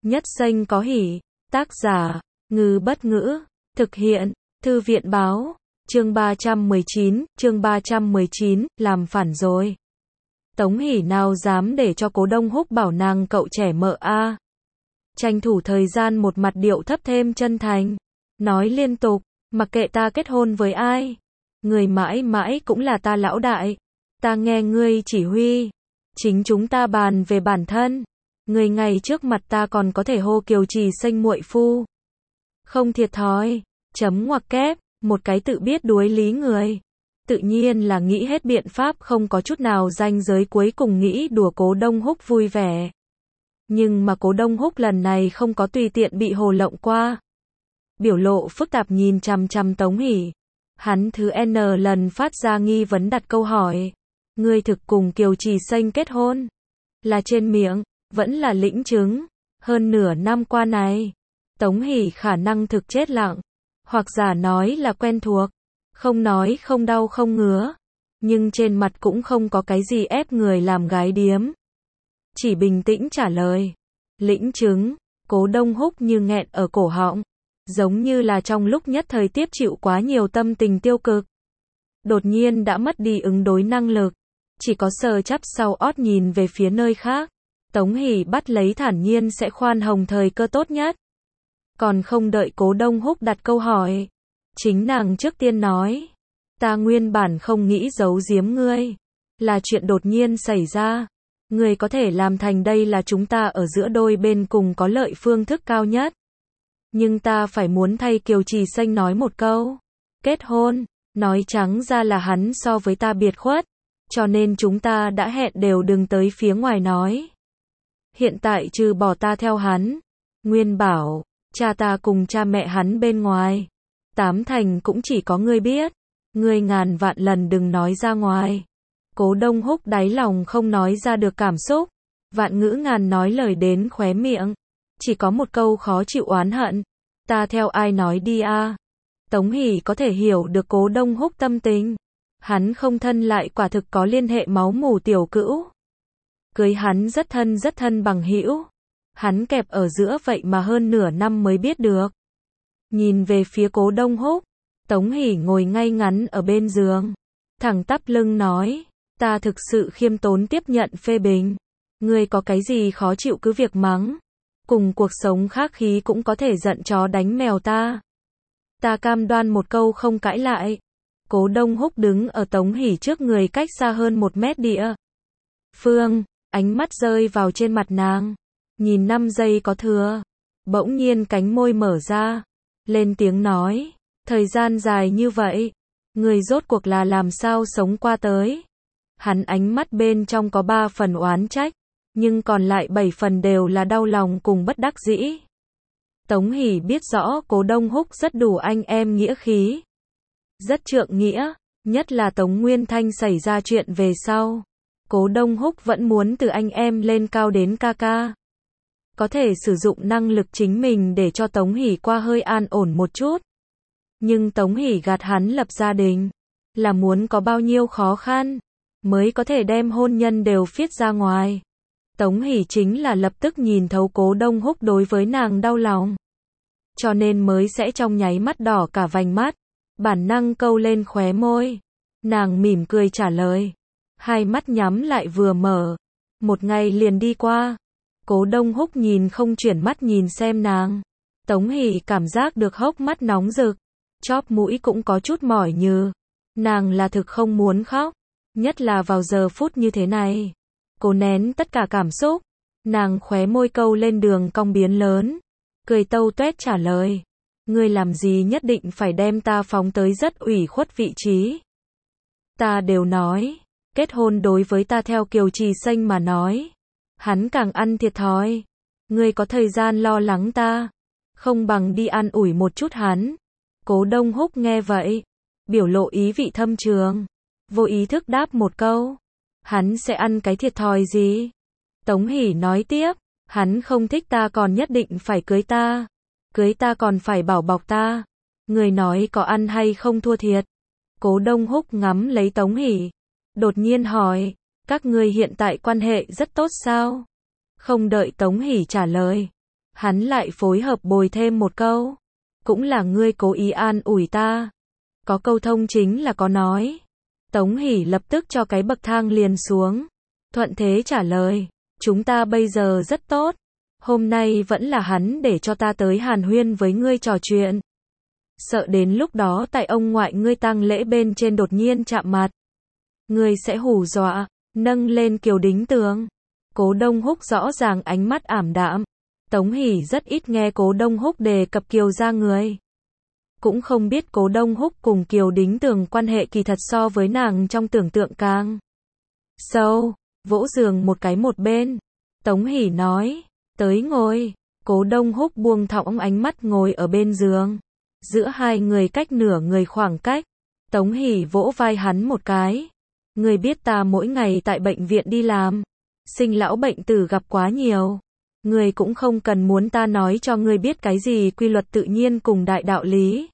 Nhất xanh có hỉ. Tác giả, Ngư Bất Ngữ. Thực hiện, Thư viện Báo. Chương 319, làm phản rồi. Tống Hỷ nào dám để cho Cố Đông Húc bảo nàng cậu trẻ mợ a. Tranh thủ thời gian một mặt điệu thấp thêm chân thành. Nói liên tục, mặc kệ ta kết hôn với ai. Người mãi mãi cũng là ta lão đại. Ta nghe ngươi chỉ huy. Chính chúng ta bàn về bản thân. Người ngay trước mặt ta còn có thể hô Kiều Trì Xanh muội phu. Không thiệt thòi. Chấm ngoặc kép, một cái tự biết đuối lý người. Tự nhiên là nghĩ hết biện pháp không có chút nào ranh giới cuối cùng nghĩ đùa Cố Đông Húc vui vẻ. Nhưng mà Cố Đông Húc lần này không có tùy tiện bị hồ lộng qua. Biểu lộ phức tạp nhìn chằm chằm Tống Hỷ. Hắn thứ N lần phát ra nghi vấn đặt câu hỏi. Ngươi thực cùng Kiều Trì Xanh kết hôn? Là trên miệng, vẫn là lĩnh chứng. Hơn nửa năm qua này, Tống Hỷ khả năng thực chết lặng. Hoặc giả nói là quen thuộc. Không nói không đau không ngứa. Nhưng trên mặt cũng không có cái gì ép người làm gái điếm. Chỉ bình tĩnh trả lời. Lĩnh chứng. Cố Đông Húc như nghẹn ở cổ họng. Giống như là trong lúc nhất thời tiếp chịu quá nhiều tâm tình tiêu cực. Đột nhiên đã mất đi ứng đối năng lực. Chỉ có sờ chắp sau ót nhìn về phía nơi khác. Tống Hỷ bắt lấy thản nhiên sẽ khoan hồng thời cơ tốt nhất. Còn không đợi Cố Đông Húc đặt câu hỏi. Chính nàng trước tiên nói. Ta nguyên bản không nghĩ giấu giếm ngươi. Là chuyện đột nhiên xảy ra. Ngươi có thể làm thành đây là chúng ta ở giữa đôi bên cùng có lợi phương thức cao nhất. Nhưng ta phải muốn thay Kiều Trì Xanh nói một câu. Kết hôn, nói trắng ra là hắn so với ta biệt khuất. Cho nên chúng ta đã hẹn đều đừng tới phía ngoài nói. Hiện tại trừ bỏ ta theo hắn. Nguyên bảo, cha ta cùng cha mẹ hắn bên ngoài. 8 thành cũng chỉ có ngươi biết. Ngươi ngàn vạn lần đừng nói ra ngoài. Cố Đông Húc đáy lòng không nói ra được cảm xúc. Vạn ngữ ngàn nói lời đến khóe miệng. Chỉ có một câu khó chịu oán hận. Ta theo ai nói đi a? Tống Hỷ có thể hiểu được Cố Đông Húc tâm tình. Hắn không thân lại quả thực có liên hệ máu mủ tiểu cữu. Cưới hắn rất thân bằng hữu. Hắn kẹp ở giữa vậy mà hơn nửa năm mới biết được. Nhìn về phía Cố Đông Húc. Tống Hỷ ngồi ngay ngắn ở bên giường. Thẳng tắp lưng nói. Ta thực sự khiêm tốn tiếp nhận phê bình. Ngươi có cái gì khó chịu cứ việc mắng. Cùng cuộc sống khác khí cũng có thể giận chó đánh mèo ta. Ta cam đoan một câu không cãi lại. Cố Đông Húc đứng ở Tống Hỷ trước người cách xa hơn 1 mét địa. Phương, ánh mắt rơi vào trên mặt nàng. Nhìn 5 giây có thừa. Bỗng nhiên cánh môi mở ra. Lên tiếng nói. Thời gian dài như vậy. Người rốt cuộc là làm sao sống qua tới. Hắn ánh mắt bên trong có 3 phần oán trách. Nhưng còn lại 7 phần đều là đau lòng cùng bất đắc dĩ. Tống Hỷ biết rõ Cố Đông Húc rất đủ anh em nghĩa khí. Rất trượng nghĩa, nhất là Tống Nguyên Thanh xảy ra chuyện về sau. Cố Đông Húc vẫn muốn từ anh em lên cao đến ca ca. Có thể sử dụng năng lực chính mình để cho Tống Hỷ qua hơi an ổn một chút. Nhưng Tống Hỷ gạt hắn lập gia đình. Là muốn có bao nhiêu khó khăn mới có thể đem hôn nhân đều phiết ra ngoài. Tống Hỷ chính là lập tức nhìn thấu Cố Đông Húc đối với nàng đau lòng. Cho nên mới sẽ trong nháy mắt đỏ cả vành mắt. Bản năng câu lên khóe môi. Nàng mỉm cười trả lời. Hai mắt nhắm lại vừa mở. Một ngày liền đi qua. Cố Đông Húc nhìn không chuyển mắt nhìn xem nàng. Tống Hỷ cảm giác được hốc mắt nóng rực. Chóp mũi cũng có chút mỏi nhừ. Nàng là thực không muốn khóc. Nhất là vào giờ phút như thế này. Cố nén tất cả cảm xúc. Nàng khóe môi câu lên đường cong biến lớn. Cười tâu tuét trả lời. Ngươi làm gì nhất định phải đem ta phóng tới rất ủy khuất vị trí. Ta đều nói. Kết hôn đối với ta theo Kiều Trì Xanh mà nói. Hắn càng ăn thiệt thòi. Ngươi có thời gian lo lắng ta. Không bằng đi an ủi một chút hắn. Cố Đông Húc nghe vậy. Biểu lộ ý vị thâm trường. Vô ý thức đáp một câu. Hắn sẽ ăn cái thiệt thòi gì? Tống Hỷ nói tiếp. Hắn không thích ta còn nhất định phải cưới ta. Cưới ta còn phải bảo bọc ta. Người nói có ăn hay không thua thiệt. Cố Đông Húc ngắm lấy Tống Hỷ. Đột nhiên hỏi. Các ngươi hiện tại quan hệ rất tốt sao? Không đợi Tống Hỷ trả lời. Hắn lại phối hợp bồi thêm một câu. Cũng là ngươi cố ý an ủi ta. Có câu thông chính là có nói. Tống Hỷ lập tức cho cái bậc thang liền xuống. Thuận thế trả lời. Chúng ta bây giờ rất tốt. Hôm nay vẫn là hắn để cho ta tới hàn huyên với ngươi trò chuyện. Sợ đến lúc đó tại ông ngoại ngươi tang lễ bên trên đột nhiên chạm mặt. Ngươi sẽ hù dọa, nâng lên Kiều Đính Tường. Cố Đông Húc rõ ràng ánh mắt ảm đạm. Tống Hỷ rất ít nghe Cố Đông Húc đề cập Kiều gia người. Cũng không biết Cố Đông Húc cùng Kiều Đính Tường quan hệ kỳ thật so với nàng trong tưởng tượng càng sâu. Vỗ giường một cái một bên. Tống Hỷ nói, tới ngồi. Cố Đông Húc buông thõng ánh mắt ngồi ở bên giường. Giữa hai người cách nửa người khoảng cách. Tống Hỷ vỗ vai hắn một cái. Ngươi biết ta mỗi ngày tại bệnh viện đi làm. Sinh lão bệnh tử gặp quá nhiều. Ngươi cũng không cần muốn ta nói cho ngươi biết cái gì quy luật tự nhiên cùng đại đạo lý.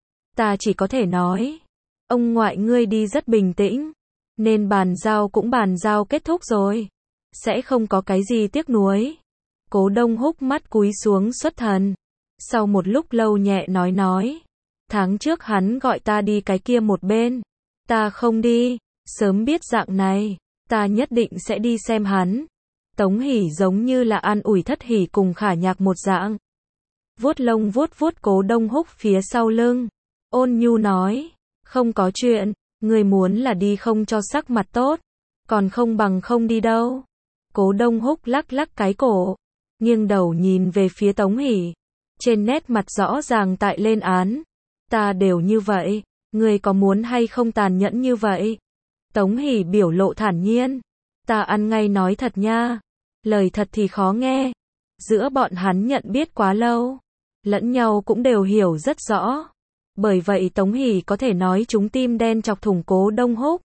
Ta chỉ có thể nói. Ông ngoại ngươi đi rất bình tĩnh. Nên bàn giao cũng bàn giao kết thúc rồi. Sẽ không có cái gì tiếc nuối. Cố Đông Húc mắt cúi xuống xuất thần. Sau một lúc lâu nhẹ nói. Tháng trước hắn gọi ta đi cái kia một bên. Ta không đi. Sớm biết dạng này. Ta nhất định sẽ đi xem hắn. Tống Hỷ giống như là an ủi Thất Hỷ cùng Khả Nhạc một dạng. Vuốt lông vuốt Cố Đông Húc phía sau lưng. Ôn nhu nói. Không có chuyện. Người muốn là đi không cho sắc mặt tốt. Còn không bằng không đi đâu. Cố Đông Húc lắc lắc cái cổ. Nghiêng đầu nhìn về phía Tống Hỷ. Trên nét mặt rõ ràng tại lên án. Ta đều như vậy. Người có muốn hay không tàn nhẫn như vậy? Tống Hỷ biểu lộ thản nhiên. Ta ăn ngay nói thật nha. Lời thật thì khó nghe. Giữa bọn hắn nhận biết quá lâu. Lẫn nhau cũng đều hiểu rất rõ. Bởi vậy Tống Hỷ có thể nói chúng tim đen chọc thủng Cố Đông Húc.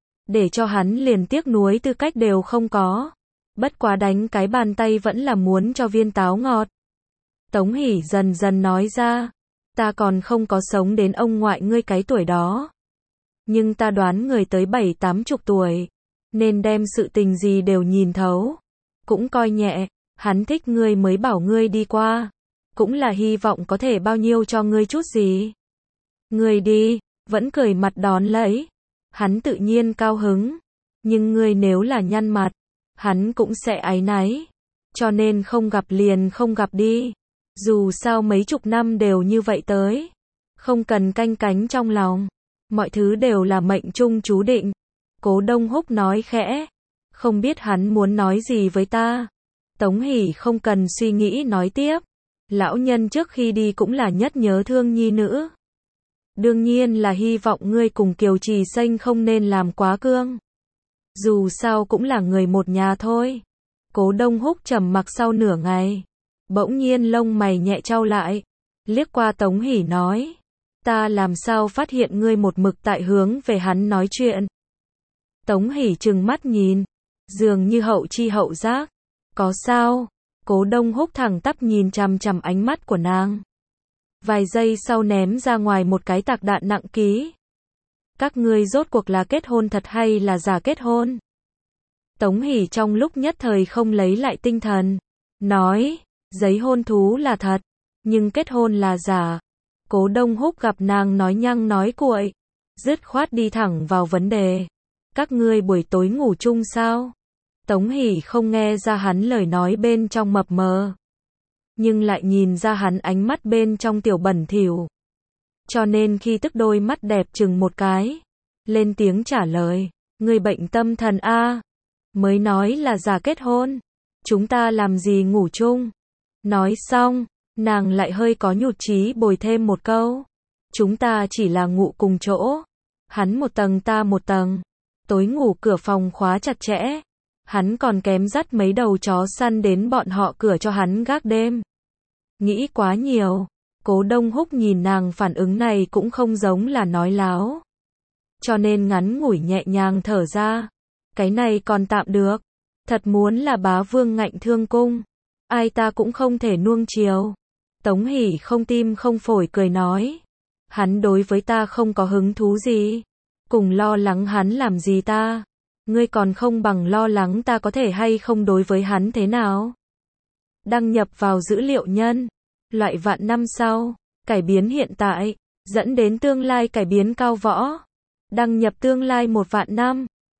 Để cho hắn liền tiếc nuối tư cách đều không có. Bất quá đánh cái bàn tay vẫn là muốn cho viên táo ngọt. Tống Hỷ dần dần nói ra. Ta còn không có sống đến ông ngoại ngươi cái tuổi đó. Nhưng ta đoán người tới 70-80 tuổi. Nên đem sự tình gì đều nhìn thấu. Cũng coi nhẹ. Hắn thích ngươi mới bảo ngươi đi qua. Cũng là hy vọng có thể bao nhiêu cho ngươi chút gì. Ngươi đi. Vẫn cười mặt đón lấy. Hắn tự nhiên cao hứng. Nhưng ngươi nếu là nhăn mặt. Hắn cũng sẽ áy náy. Cho nên không gặp liền không gặp đi. Dù sao mấy chục năm đều như vậy tới. Không cần canh cánh trong lòng. Mọi thứ đều là mệnh trung chú định. Cố Đông Húc nói khẽ. Không biết hắn muốn nói gì với ta. Tống Hỷ không cần suy nghĩ nói tiếp. Lão nhân trước khi đi cũng là nhất nhớ thương nhi nữ. Đương nhiên là hy vọng ngươi cùng Kiều Trì Xanh không nên làm quá cương. Dù sao cũng là người một nhà thôi. Cố Đông Húc trầm mặc sau nửa ngày. Bỗng nhiên lông mày nhẹ chau lại. Liếc qua Tống Hỷ nói. Ta làm sao phát hiện ngươi một mực tại hướng về hắn nói chuyện. Tống Hỷ trừng mắt nhìn. Dường như hậu chi hậu giác. Có sao? Cố Đông Húc thẳng tắp nhìn chằm chằm ánh mắt của nàng. Vài giây sau ném ra ngoài một cái tạc đạn nặng ký. Các ngươi rốt cuộc là kết hôn thật hay là giả kết hôn? Tống Hỷ trong lúc nhất thời không lấy lại tinh thần. Nói, giấy hôn thú là thật, nhưng kết hôn là giả. Cố Đông Húc gặp nàng nói nhăng nói cuội. Dứt khoát đi thẳng vào vấn đề. Các ngươi buổi tối ngủ chung sao? Tống Hỷ không nghe ra hắn lời nói bên trong mập mờ. Nhưng lại nhìn ra hắn ánh mắt bên trong tiểu bẩn thỉu. Cho nên khi tức đôi mắt đẹp chừng một cái. Lên tiếng trả lời. Ngươi bệnh tâm thần a? Mới nói là giả kết hôn. Chúng ta làm gì ngủ chung? Nói xong, nàng lại hơi có nhụt chí bồi thêm một câu. Chúng ta chỉ là ngủ cùng chỗ. Hắn một tầng ta một tầng. Tối ngủ cửa phòng khóa chặt chẽ. Hắn còn kém dắt mấy đầu chó săn đến bọn họ cửa cho hắn gác đêm. Nghĩ quá nhiều. Cố Đông Húc nhìn nàng phản ứng này cũng không giống là nói láo. Cho nên ngắn ngủi nhẹ nhàng thở ra. Cái này còn tạm được. Thật muốn là bá vương ngạnh thương cung. Ai ta cũng không thể nuông chiều. Tống Hỷ không tim không phổi cười nói. Hắn đối với ta không có hứng thú gì. Cùng lo lắng hắn làm gì ta. Ngươi còn không bằng lo lắng ta có thể hay không đối với hắn thế nào. đăng nhập vào dữ liệu nhân loại vạn năm sau, cải biến hiện tại, dẫn đến tương lai cải biến cao võ, đăng nhập tương lai 1 vạn năm.